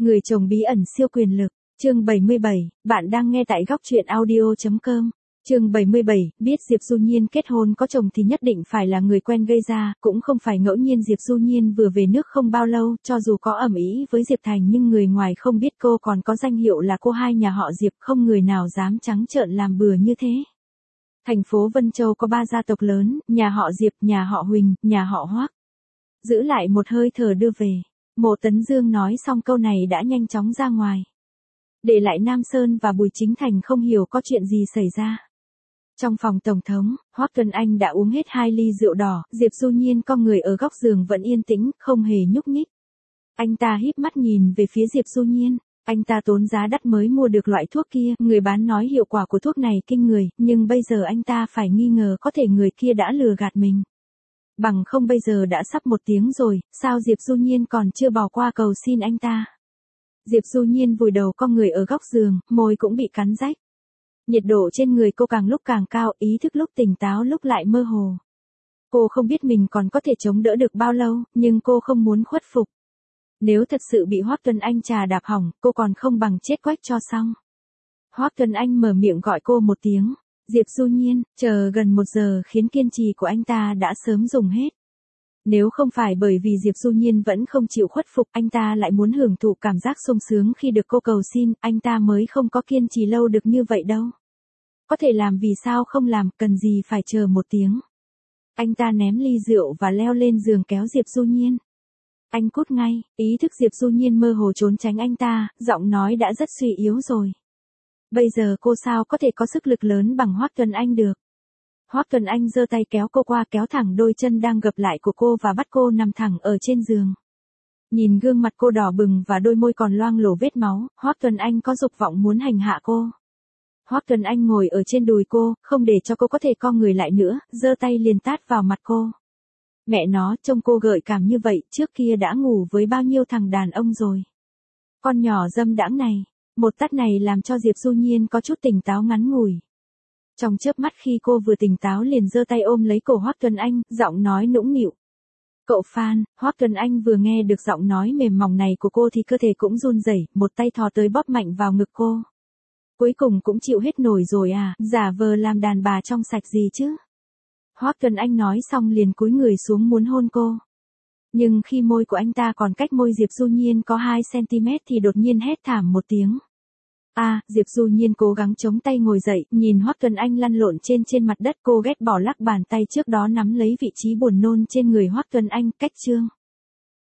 Người chồng bí ẩn siêu quyền lực, chương 77, bạn đang nghe tại góc truyện audio.com. Chương 77, biết Diệp Du Nhiên kết hôn có chồng thì nhất định phải là người quen gây ra, cũng không phải ngẫu nhiên Diệp Du Nhiên vừa về nước không bao lâu, cho dù có ầm ĩ với Diệp Thành nhưng người ngoài không biết cô còn có danh hiệu là cô hai nhà họ Diệp, không người nào dám trắng trợn làm bừa như thế. Thành phố Vân Châu có 3 gia tộc lớn, nhà họ Diệp, nhà họ Huỳnh, nhà họ Hoắc. Giữ lại một hơi thở đưa về. Mộ Tấn Dương nói xong câu này đã nhanh chóng ra ngoài. Để lại Nam Sơn và Bùi Chính Thành không hiểu có chuyện gì xảy ra. Trong phòng tổng thống, Hoắc Tuấn Anh đã uống hết 2 ly rượu đỏ, Diệp Du Nhiên con người ở góc giường vẫn yên tĩnh, không hề nhúc nhích. Anh ta híp mắt nhìn về phía Diệp Du Nhiên, anh ta tốn giá đắt mới mua được loại thuốc kia, người bán nói hiệu quả của thuốc này kinh người, nhưng bây giờ anh ta phải nghi ngờ có thể người kia đã lừa gạt mình. Bằng không bây giờ đã sắp 1 tiếng rồi, sao Diệp Du Nhiên còn chưa bỏ qua cầu xin anh ta. Diệp Du Nhiên vùi đầu con người ở góc giường, môi cũng bị cắn rách. Nhiệt độ trên người cô càng lúc càng cao, ý thức lúc tỉnh táo lúc lại mơ hồ. Cô không biết mình còn có thể chống đỡ được bao lâu, nhưng cô không muốn khuất phục. Nếu thật sự bị Hoắc Tuấn Anh trà đạp hỏng, cô còn không bằng chết quách cho xong. Hoắc Tuấn Anh mở miệng gọi cô một tiếng. Diệp Du Nhiên, chờ gần 1 giờ khiến kiên trì của anh ta đã sớm dùng hết. Nếu không phải bởi vì Diệp Du Nhiên vẫn không chịu khuất phục, anh ta lại muốn hưởng thụ cảm giác sung sướng khi được cô cầu xin, anh ta mới không có kiên trì lâu được như vậy đâu. Có thể làm vì sao không làm, cần gì phải chờ 1 tiếng. Anh ta ném ly rượu và leo lên giường kéo Diệp Du Nhiên. Anh cút ngay, ý thức Diệp Du Nhiên mơ hồ trốn tránh anh ta, giọng nói đã rất suy yếu rồi. Bây giờ cô sao có thể có sức lực lớn bằng Hoắc Tuấn Anh được. Hoắc Tuấn Anh giơ tay kéo cô qua, kéo thẳng đôi chân đang gập lại của cô và bắt cô nằm thẳng ở trên giường. Nhìn gương mặt cô đỏ bừng và đôi môi còn loang lổ vết máu, Hoắc Tuấn Anh có dục vọng muốn hành hạ cô. Hoắc Tuấn Anh ngồi ở trên đùi cô, không để cho cô có thể co người lại nữa, giơ tay liền tát vào mặt cô. Mẹ nó, trông cô gợi cảm như vậy, trước kia đã ngủ với bao nhiêu thằng đàn ông rồi. Con nhỏ dâm đãng này. Một tát này làm cho Diệp Du Nhiên có chút tỉnh táo ngắn ngủi. Trong chớp mắt khi cô vừa tỉnh táo liền giơ tay ôm lấy cổ Hoắc Tuấn Anh, giọng nói nũng nịu. Cậu Phan, Hoắc Tuấn Anh vừa nghe được giọng nói mềm mỏng này của cô thì cơ thể cũng run rẩy, một tay thò tới bóp mạnh vào ngực cô. Cuối cùng cũng chịu hết nổi rồi à, giả vờ làm đàn bà trong sạch gì chứ. Hoắc Tuấn Anh nói xong liền cúi người xuống muốn hôn cô. Nhưng khi môi của anh ta còn cách môi Diệp Du Nhiên có 2 cm thì đột nhiên hét thảm một tiếng. Diệp Du Nhiên cố gắng chống tay ngồi dậy, nhìn Hoắc Tuấn Anh lăn lộn trên mặt đất, cô ghét bỏ lắc bàn tay trước đó nắm lấy vị trí buồn nôn trên người Hoắc Tuấn Anh, cách chương.